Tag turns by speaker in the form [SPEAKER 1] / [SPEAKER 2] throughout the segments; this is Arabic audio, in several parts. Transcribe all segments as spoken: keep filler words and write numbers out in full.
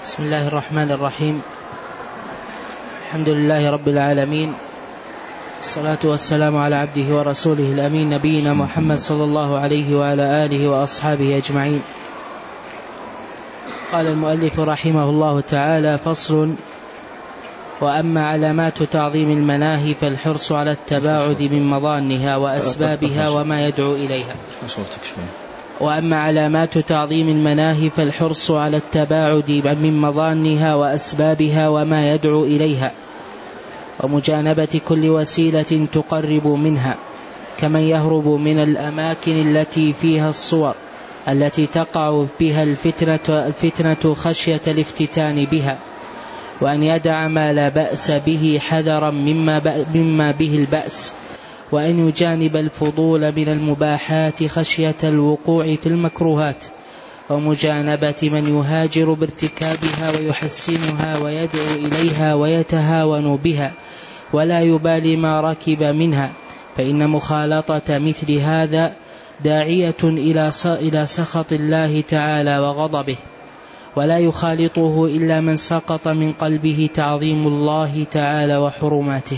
[SPEAKER 1] بسم الله الرحمن الرحيم. الحمد لله رب العالمين، الصلاة والسلام على عبده ورسوله الأمين نبينا محمد صلى الله عليه وعلى آله وأصحابه أجمعين. قال المؤلف رحمه الله تعالى: فصل: وأما علامات تعظيم المناهي فالحرص على التباعد من مظانها وأسبابها وما يدعو إليها. وأما علامات تعظيم المناهي فالحرص على التباعد من مظانها وأسبابها وما يدعو إليها، ومجانبة كل وسيلة تقرب منها، كمن يهرب من الأماكن التي فيها الصور التي تقع بها الفتنة, الفتنة خشية الافتتان بها، وأن يدع ما لا بأس به حذرا مما, مما به البأس، وأن يجانب الفضول من المباحات خشية الوقوع في المكروهات، ومجانبة من يهاجر بارتكابها ويحسنها ويدعو إليها ويتهاون بها ولا يبالي ما ركب منها، فإن مخالطة مثل هذا داعية إلى سخط الله تعالى وغضبه، ولا يخالطه إلا من سقط من قلبه تعظيم الله تعالى وحرماته.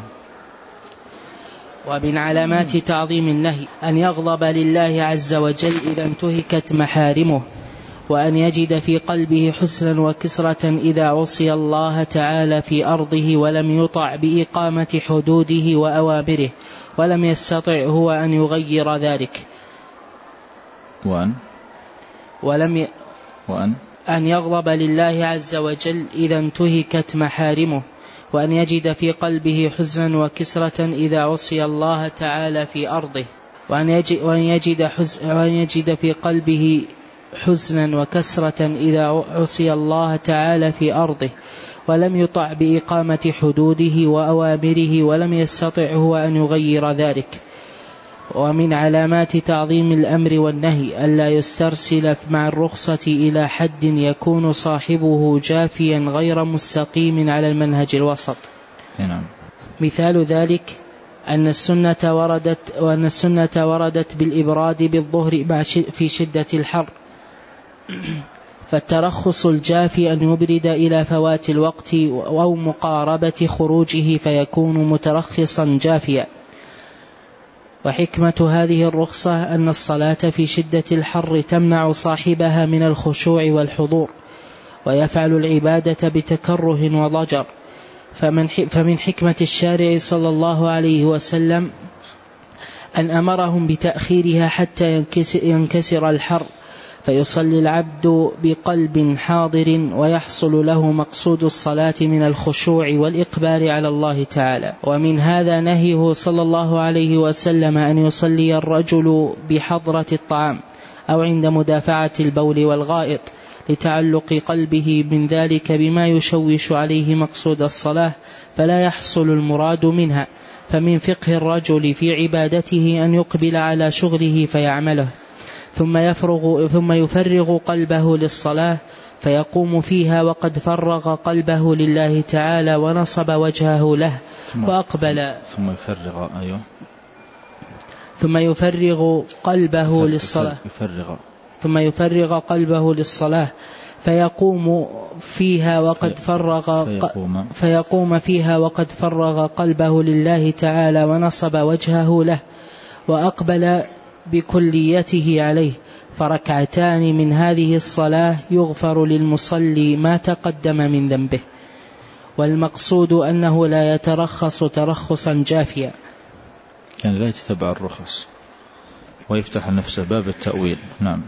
[SPEAKER 1] ومن علامات تعظيم النهي أن يغضب لله عز وجل إذا انتهكت محارمه، وأن يجد في قلبه حسنا وكسرة إذا عصي الله تعالى في أرضه ولم يطع بإقامة حدوده وأوامره، ولم يستطع هو أن يغير ذلك.
[SPEAKER 2] وأن
[SPEAKER 1] ولم ي...
[SPEAKER 2] وأن
[SPEAKER 1] أن يغضب لله عز وجل إذا انتهكت محارمه، وأن يجد في قلبه حزنا وكسرة إذا عصي الله تعالى في أرضه، وأن يجد, وأن يجد, حز... وأن يجد في قلبه حزنا وكسرة إذا عصي الله تعالى في أرضه ولم يطع بإقامة حدوده وأوامره، ولم يستطع هو أن يغير ذلك. ومن علامات تعظيم الأمر والنهي ألا يسترسل مع الرخصة إلى حد يكون صاحبه جافيا غير مستقيم على المنهج الوسط.
[SPEAKER 2] نعم.
[SPEAKER 1] مثال ذلك أن السنة وردت وأن السنة وردت بالإبراد بالظهر في شدة الحر، فالترخص الجافي أن يبرد إلى فوات الوقت أو مقاربة خروجه فيكون مترخصا جافيا. وحكمة هذه الرخصة أن الصلاة في شدة الحر تمنع صاحبها من الخشوع والحضور، ويفعل العبادة بتكره وضجر، فمن فمن حكمة الشارع صلى الله عليه وسلم أن أمرهم بتأخيرها حتى ينكسر الحر، فيصلي العبد بقلب حاضر ويحصل له مقصود الصلاة من الخشوع والإقبال على الله تعالى. ومن هذا نهيه صلى الله عليه وسلم أن يصلي الرجل بحضرة الطعام أو عند مدافعة البول والغائط، لتعلق قلبه من ذلك بما يشوش عليه مقصود الصلاة فلا يحصل المراد منها. فمن فقه الرجل في عبادته أن يقبل على شغله فيعمله، ثم يفرغ ثم يفرغ قلبه للصلاة فيقوم فيها وقد فرغ قلبه لله تعالى ونصب وجهه له وأقبل
[SPEAKER 2] ثم يفرغ أيوه
[SPEAKER 1] ثم يفرغ قلبه للصلاة
[SPEAKER 2] يفرغ
[SPEAKER 1] ثم يفرغ قلبه للصلاة فيقوم فيها وقد فرغ
[SPEAKER 2] فيقوم,
[SPEAKER 1] فيقوم فيها وقد فرغ قلبه لله تعالى ونصب وجهه له وأقبل بكليته عليه، فركعتان من هذه الصلاة يغفر للمصلي ما تقدم من ذنبه. والمقصود أنه لا يترخص ترخصا جافيا،
[SPEAKER 2] يعني لا يتبع الرخص ويفتح نفسه باب التأويل. نعم.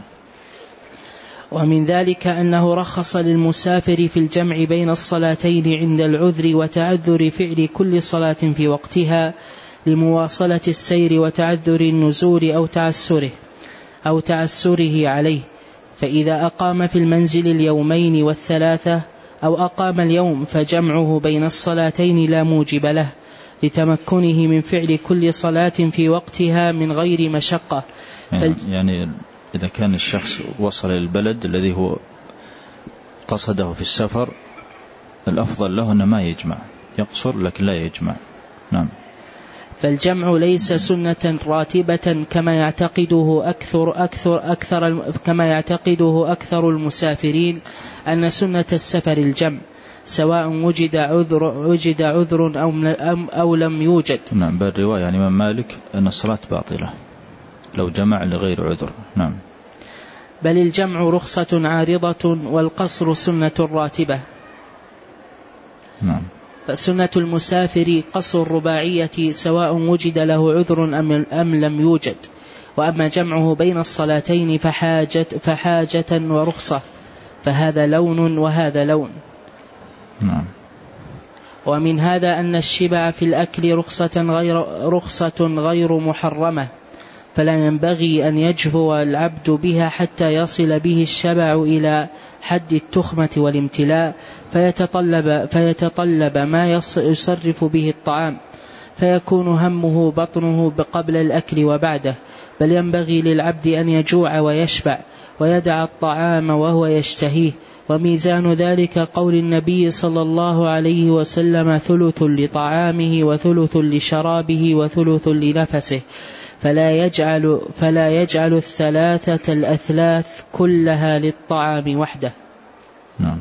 [SPEAKER 1] ومن ذلك أنه رخص للمسافر في الجمع بين الصلاتين عند العذر وتعذر فعل كل صلاة في وقتها لمواصلة السير وتعذر النزول أو تعسره أو تعسره عليه، فإذا أقام في المنزل اليومين والثلاثة أو أقام اليوم فجمعه بين الصلاتين لا موجب له، لتمكنه من فعل كل صلاة في وقتها من غير مشقة.
[SPEAKER 2] يعني, يعني إذا كان الشخص وصل البلد الذي هو قصده في السفر، الأفضل له أن ما يجمع، يقصر لكن لا يجمع. نعم.
[SPEAKER 1] فالجمع ليس سنة راتبة كما يعتقده أكثر, أكثر, أكثر, كما يعتقده أكثر المسافرين أن سنة السفر الجمع، سواء وجد عذر, وجد عذر أو, أو لم يوجد.
[SPEAKER 2] نعم، بالرواية يعني من مالك أن الصلاة باطلة لو جمع لغير عذر. نعم.
[SPEAKER 1] بل الجمع رخصة عارضة والقصر سنة راتبة.
[SPEAKER 2] نعم.
[SPEAKER 1] فسنة المسافر قصر الرباعية سواء وجد له عذر أم لم يوجد، وأما جمعه بين الصلاتين فحاجة, فحاجة ورخصة، فهذا لون وهذا لون.
[SPEAKER 2] نعم.
[SPEAKER 1] ومن هذا أن الشبع في الأكل رخصة غير, رخصة غير محرمة، فلا ينبغي أن يجفو العبد بها حتى يصل به الشبع إلى حد التخمة والامتلاء، فيتطلب, فيتطلب ما يصرف به الطعام، فيكون همه بطنه قبل الأكل وبعده. بل ينبغي للعبد أن يجوع ويشبع ويدع الطعام وهو يشتهيه. وميزان ذلك قول النبي صلى الله عليه وسلم: ثلث لطعامه وثلث لشرابه وثلث لنفسه، فلا يجعل, فلا يجعل الثلاثة الأثلاث كلها للطعام وحده.
[SPEAKER 2] نعم.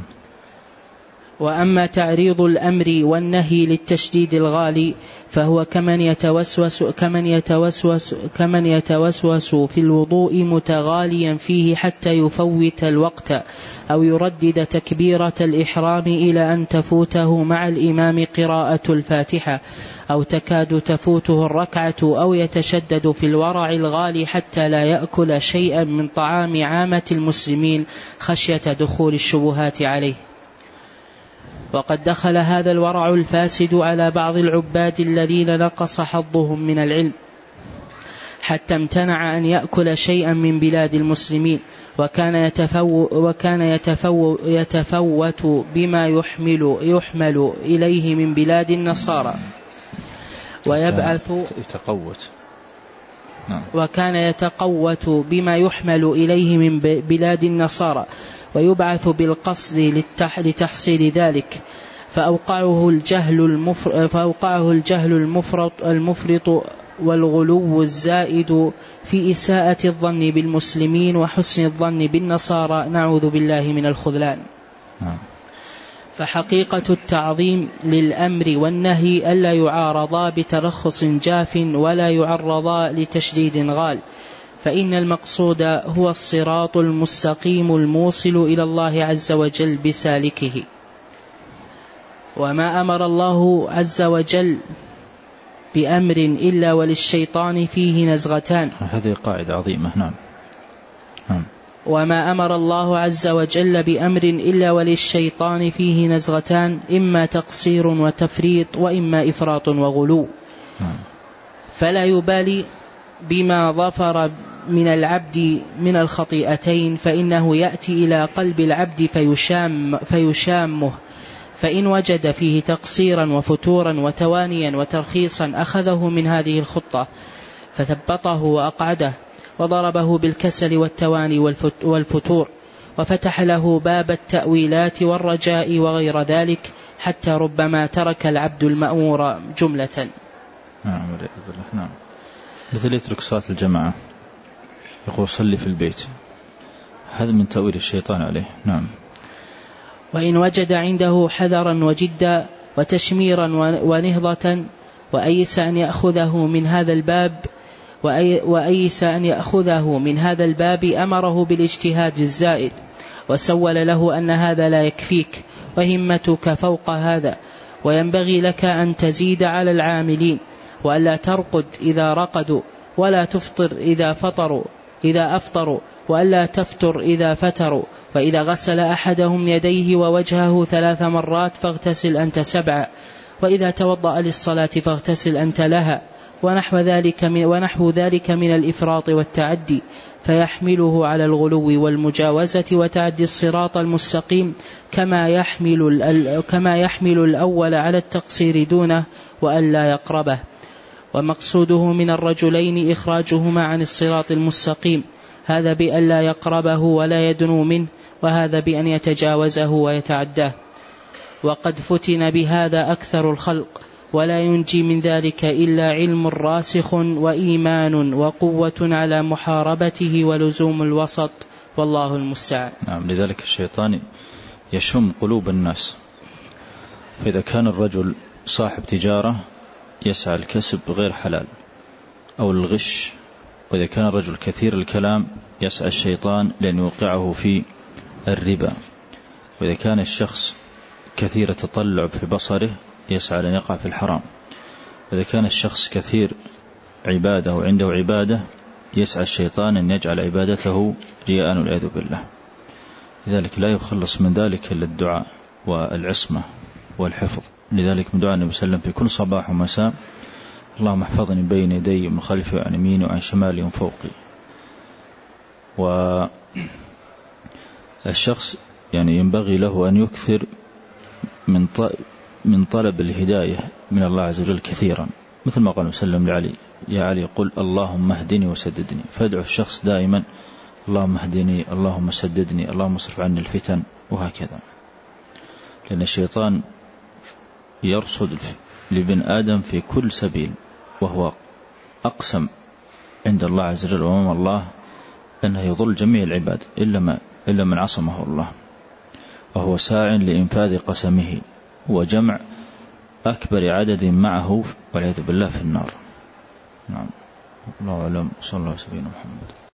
[SPEAKER 1] وأما تعريض الأمر والنهي للتشديد الغالي فهو كمن يتوسوس, كمن يتوسوس, كمن يتوسوس في الوضوء متغاليا فيه حتى يفوت الوقت، أو يردد تكبيرة الإحرام إلى أن تفوته مع الإمام قراءة الفاتحة، أو تكاد تفوته الركعة، أو يتشدد في الورع الغالي حتى لا يأكل شيئا من طعام عامة المسلمين خشية دخول الشبهات عليه. وقد دخل هذا الورع الفاسد على بعض العباد الذين نقص حظهم من العلم حتى امتنع أن يأكل شيئا من بلاد المسلمين، وكان يتفو وكان يتفو يتفوت بما يحمل يحمل إليه من بلاد النصارى ويبعث
[SPEAKER 2] يتقوت
[SPEAKER 1] وكان يتقوت بما يحمل إليه من بلاد النصارى ويبعث بالقصد لتحصيل ذلك، فأوقعه الجهل المفرط, فأوقعه الجهل المفرط, المفرط والغلو الزائد في إساءة الظن بالمسلمين وحسن الظن بالنصارى، نعوذ بالله من الخذلان. فحقيقة التعظيم للأمر والنهي ألا يعارضا بترخص جاف ولا يعرضا لتشديد غال، فإن المقصود هو الصراط المستقيم الموصل إلى الله عز وجل بسالكه. وما أمر الله عز وجل بأمر إلا وللشيطان فيه نزغتان.
[SPEAKER 2] هذه قاعدة عظيمة. نعم. نعم.
[SPEAKER 1] وما أمر الله عز وجل بأمر إلا وللشيطان فيه نزغتان، إما تقصير وتفريط وإما إفراط وغلو. نعم. فلا يبالي بما ظفر من العبد من الخطيئتين، فإنه يأتي إلى قلب العبد فيشام فيشامه، فإن وجد فيه تقصيرا وفتورا وتوانيا وترخيصا أخذه من هذه الخطة فثبطه وأقعده وضربه بالكسل والتواني والفتور، وفتح له باب التأويلات والرجاء وغير ذلك، حتى ربما ترك العبد المأمور جملة.
[SPEAKER 2] نعم. نعم. مثل يترك صلاة الجماعة، يقول صلي في البيت، هذا من تأويل الشيطان عليه. نعم.
[SPEAKER 1] وإن وجد عنده حذرا وجدا وتشميرا ونهضة وأيس أن يأخذه من هذا الباب وأيس أن يأخذه من هذا الباب أمره بالاجتهاد الزائد، وسول له أن هذا لا يكفيك وهمتك فوق هذا، وينبغي لك أن تزيد على العاملين، وألا ترقد إذا رقدوا، ولا تفطر إذا فطروا إذا أفطروا، وألا تفتر إذا فتروا، وإذا غسل أحدهم يديه ووجهه ثلاث مرات فاغتسل أنت سبعا، وإذا توضأ للصلاة فاغتسل أنت لها، ونحو ذلك من, ونحو ذلك من الإفراط والتعدي، فيحمله على الغلو والمجاوزة وتعدي الصراط المستقيم، كما يحمل, كما يحمل الأول على التقصير دونه وألا يقربه. ومقصوده من الرجلين إخراجهما عن الصراط المستقيم، هذا بأن لا يقربه ولا يدنو منه، وهذا بأن يتجاوزه ويتعداه. وقد فتن بهذا أكثر الخلق، ولا ينجي من ذلك إلا علم راسخ وإيمان وقوة على محاربته ولزوم الوسط، والله المستعان.
[SPEAKER 2] نعم. لذلك الشيطان يشم قلوب الناس، فإذا كان الرجل صاحب تجارة يسعى الكسب غير حلال أو الغش، وإذا كان الرجل كثير الكلام يسعى الشيطان لأن يوقعه في الربا، وإذا كان الشخص كثير التطلع في بصره يسعى لأن يقع في الحرام، وإذا كان الشخص كثير عبادة وعنده عبادة يسعى الشيطان أن يجعل عبادته رياء والعياذ بالله. لذلك لا يخلص من ذلك إلا الدعاء والعصمة والحفظ. لذلك من دعاء النبي صلى الله عليه وسلم في كل صباح ومساء: اللهم احفظني بين يدي ومن خلفي وعن يميني وعن شمالي ومن فوقي. والشخص يعني ينبغي له أن يكثر من من طلب الهداية من الله عز وجل كثيرا، مثل ما قال وسلم لعلي: يا علي قل اللهم اهدني وسددني. فادعو الشخص دائما: اللهم اهدني، اللهم سددني، اللهم اصرف عني الفتن، وهكذا. لأن الشيطان يرصد لابن آدم في كل سبيل، وهو أقسم عند الله عز وجل وأمام الله أنه يضل جميع العباد إلا, ما إلا من عصمه الله، وهو ساع لإنفاذ قسمه وجمع أكبر عدد معه والعياذ بالله في النار. نعم. الله أعلم. صلى الله عليه وسلم محمد.